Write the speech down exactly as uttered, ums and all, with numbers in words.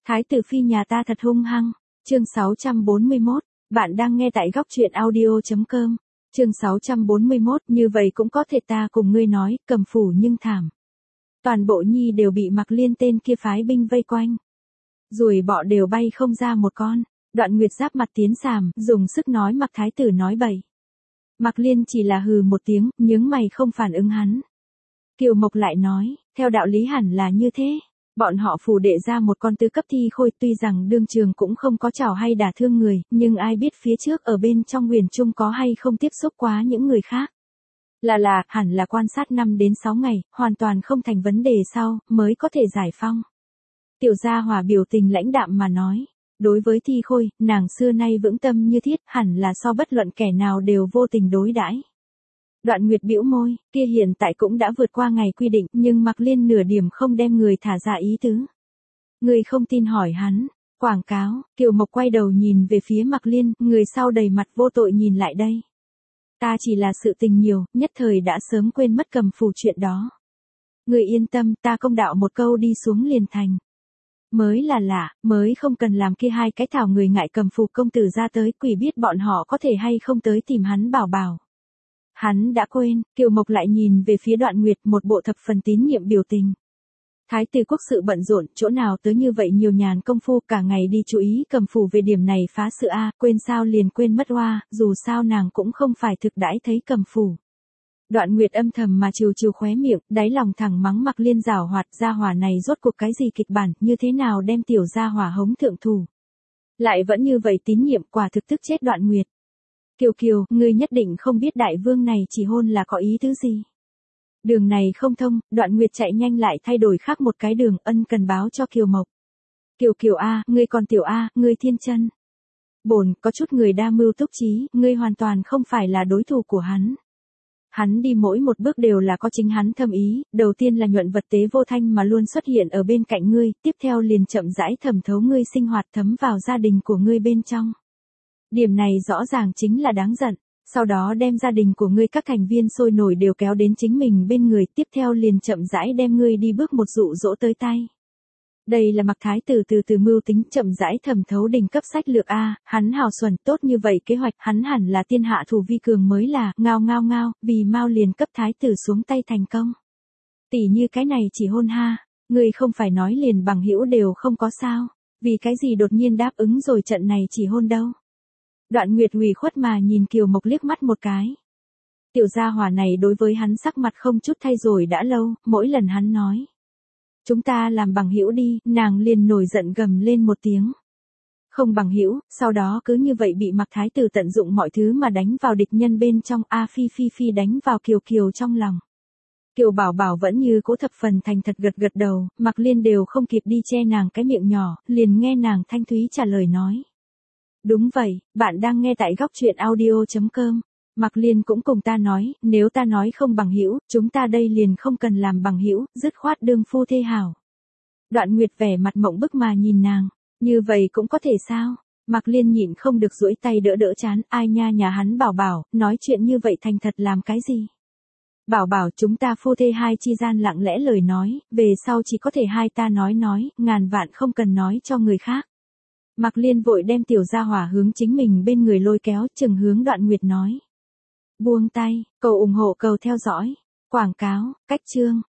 Thái tử phi nhà ta thật hung hăng. Chương sáu trăm bốn mươi mốt, bạn đang nghe tại góc truyện audio.com. Chương sáu trăm bốn mươi mốt, như vậy cũng có thể ta cùng ngươi nói, cầm phủ nhưng thảm. Toàn bộ nhi đều bị Mạc Liên tên kia phái binh vây quanh. Ruồi bọ đều bay không ra một con. Đoạn Nguyệt giáp mặt tiến sàm, dùng sức nói Mạc Thái tử nói bậy. Mạc Liên chỉ là hừ một tiếng, nhướng mày không phản ứng hắn. Kiều Mộc lại nói, theo đạo lý hẳn là như thế. Bọn họ phủ đệ ra một con tứ cấp thi khôi, tuy rằng đương trường cũng không có chảo hay đả thương người, nhưng ai biết phía trước ở bên trong huyền trung có hay không tiếp xúc quá những người khác. Là là, hẳn là quan sát năm đến sáu ngày, hoàn toàn không thành vấn đề sau, mới có thể giải phong. Tiểu gia hỏa biểu tình lãnh đạm mà nói, đối với thi khôi, nàng xưa nay vững tâm như thiết, hẳn là so bất luận kẻ nào đều vô tình đối đãi. Đoạn Nguyệt bĩu môi, kia hiện tại cũng đã vượt qua ngày quy định, nhưng Mạc Liên nửa điểm không đem người thả ra ý tứ. Người không tin hỏi hắn, quảng cáo, Kiều Mộc quay đầu nhìn về phía Mạc Liên, người sau đầy mặt vô tội nhìn lại đây. Ta chỉ là sự tình nhiều, nhất thời đã sớm quên mất cầm phủ chuyện đó. Người yên tâm, ta công đạo một câu đi xuống liền thành. Mới là lạ, mới không cần làm kia hai cái thảo người ngại cầm phủ công tử ra tới, quỷ biết bọn họ có thể hay không tới tìm hắn bảo bảo. Hắn đã quên, Kiều Mộc lại nhìn về phía Đoạn Nguyệt, một bộ thập phần tín nhiệm biểu tình. Thái tử quốc sự bận rộn, chỗ nào tới như vậy nhiều nhàn công phu, cả ngày đi chú ý cầm phủ về điểm này phá sự a, quên sao liền quên mất oa, dù sao nàng cũng không phải thực đãi thấy cầm phủ. Đoạn Nguyệt âm thầm mà trừ trừ khóe miệng, đáy lòng thẳng mắng Mạc Liên giảo hoạt, gia hỏa này rốt cuộc cái gì kịch bản, như thế nào đem tiểu gia hỏa hống thượng thủ. Lại vẫn như vậy tín nhiệm, quả thực tức chết Đoạn Nguyệt. Kiều Kiều, ngươi nhất định không biết đại vương này chỉ hôn là có ý thứ gì. Đường này không thông, Đoạn Nguyệt chạy nhanh lại thay đổi khác một cái đường, ân cần báo cho Kiều Mộc. Kiều Kiều a, ngươi còn tiểu a, ngươi thiên chân. Bổn, có chút người đa mưu túc trí, ngươi hoàn toàn không phải là đối thủ của hắn. Hắn đi mỗi một bước đều là có chính hắn thâm ý, đầu tiên là nhuận vật tế vô thanh mà luôn xuất hiện ở bên cạnh ngươi, tiếp theo liền chậm rãi thẩm thấu ngươi sinh hoạt thấm vào gia đình của ngươi bên trong. Điểm này rõ ràng chính là đáng giận, sau đó đem gia đình của ngươi các thành viên sôi nổi đều kéo đến chính mình bên người, tiếp theo liền chậm rãi đem ngươi đi bước một dụ dỗ tới tay. Đây là Mạc Thái tử từ từ mưu tính chậm rãi thẩm thấu đỉnh cấp sách lược a, hắn hào xuẩn tốt như vậy kế hoạch, hắn hẳn là thiên hạ thủ vi cường mới là, ngao ngao ngao, vì mau liền cấp Thái tử xuống tay thành công. Tỷ như cái này chỉ hôn ha, ngươi không phải nói liền bằng hữu đều không có sao, vì cái gì đột nhiên đáp ứng rồi trận này chỉ hôn đâu. Đoạn Nguyệt ủy khuất mà nhìn Kiều Mộc liếc mắt một cái. Tiểu gia hỏa này đối với hắn sắc mặt không chút thay rồi đã lâu, mỗi lần hắn nói. Chúng ta làm bằng hữu đi, nàng liền nổi giận gầm lên một tiếng. Không bằng hữu, sau đó cứ như vậy bị Mạc Thái tử tận dụng mọi thứ mà đánh vào địch nhân bên trong, a phi phi phi đánh vào Kiều Kiều trong lòng. Kiều Bảo Bảo vẫn như cố thập phần thành thật gật gật đầu, Mạc Liên đều không kịp đi che nàng cái miệng nhỏ, liền nghe nàng thanh thúy trả lời nói. Đúng vậy, bạn đang nghe tại góc truyện audio.com. Mạc Liên cũng cùng ta nói, nếu ta nói không bằng hữu, chúng ta đây liền không cần làm bằng hữu, dứt khoát đương phu thê hảo. Đoạn Nguyệt vẻ mặt mộng bức mà nhìn nàng, như vậy cũng có thể sao? Mạc Liên nhịn không được duỗi tay đỡ đỡ chán, ai nha nhà hắn Bảo Bảo, nói chuyện như vậy thành thật làm cái gì? Bảo Bảo chúng ta phu thê hai chi gian lặng lẽ lời nói, về sau chỉ có thể hai ta nói nói, ngàn vạn không cần nói cho người khác. Mạc Liên vội đem tiểu gia hỏa hướng chính mình bên người lôi kéo, chừng hướng Đoạn Nguyệt nói. Buông tay, cầu ủng hộ cầu theo dõi, quảng cáo, cách chương.